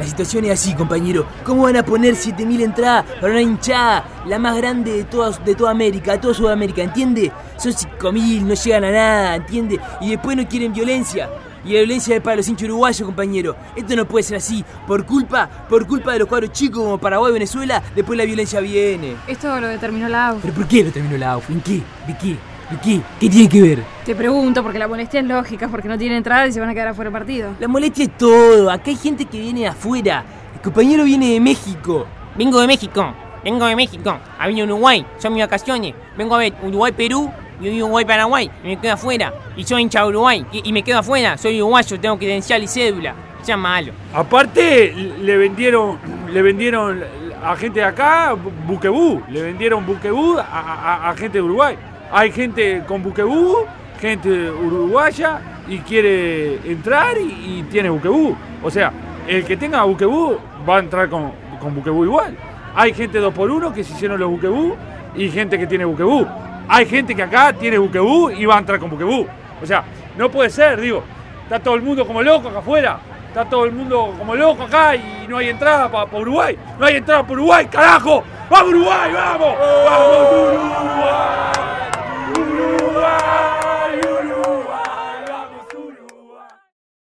La situación es así, compañero. ¿Cómo van a poner 7.000 entradas para una hinchada, la más grande de toda América, de toda Sudamérica, ¿entiende? Son 5.000, no llegan a nada, ¿entiende? Y después no quieren violencia. Y la violencia es para los hinchas uruguayos, compañero. Esto no puede ser así. Por culpa de los cuadros chicos como Paraguay y Venezuela, después la violencia viene. Esto lo determinó la AUF. ¿Pero por qué lo terminó la AUF? ¿En qué? ¿De qué? ¿De qué? ¿Qué tiene que ver? Te pregunto, porque la molestia es lógica, porque no tienen entrada y se van a quedar afuera del partido. La molestia es todo. Acá hay gente que viene de afuera. El compañero viene de México. Vengo de México. Ha venido a Uruguay. Son mis vacaciones. Vengo a ver Uruguay-Perú y Uruguay-Paraguay. Y me quedo afuera. Y soy hincha de Uruguay. Y me quedo afuera. Soy uruguayo, tengo credencial y cédula. Sea malo. Aparte, le vendieron a gente de acá buquebú. Le vendieron buquebú a gente de Uruguay. Hay gente con buquebú, gente uruguaya y quiere entrar y tiene buquebú. O sea, el que tenga buquebú va a entrar con buquebú igual. Hay gente 2x1 que se hicieron los buquebú y gente que tiene buquebú. Hay gente que acá tiene buquebú y va a entrar con buquebú. O sea, no puede ser, digo. Está todo el mundo como loco acá afuera. Está todo el mundo como loco acá y no hay entrada para Uruguay. No hay entrada para Uruguay, carajo. ¡Vamos Uruguay, vamos!